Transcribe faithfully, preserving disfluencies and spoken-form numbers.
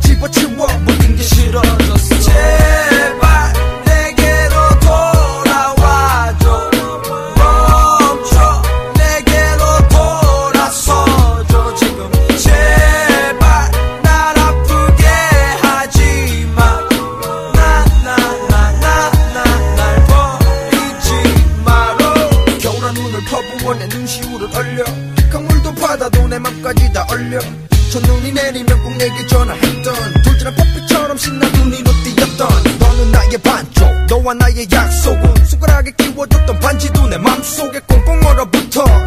집어치워 모든 게 싫어졌어. 제발 내게로 돌아와줘. 멈춰 내게로 돌아서줘. 지금 제발 날 아프게 하지마. 나 나 나 나 나 날 버리지 마라. 겨울한 눈을 퍼부어 내 눈시울을 얼려. 강물도 바다도 내 맘까지 다 얼려. 첫눈이 내리면 꼭 내게 전화했던 돌진한 뽀삐처럼 신나 눈이로 띄었던 너는 나의 반쪽 너와 나의 약속은 손가락에 끼워줬던 반지도 내 맘속에 꽁꽁 얼어붙어.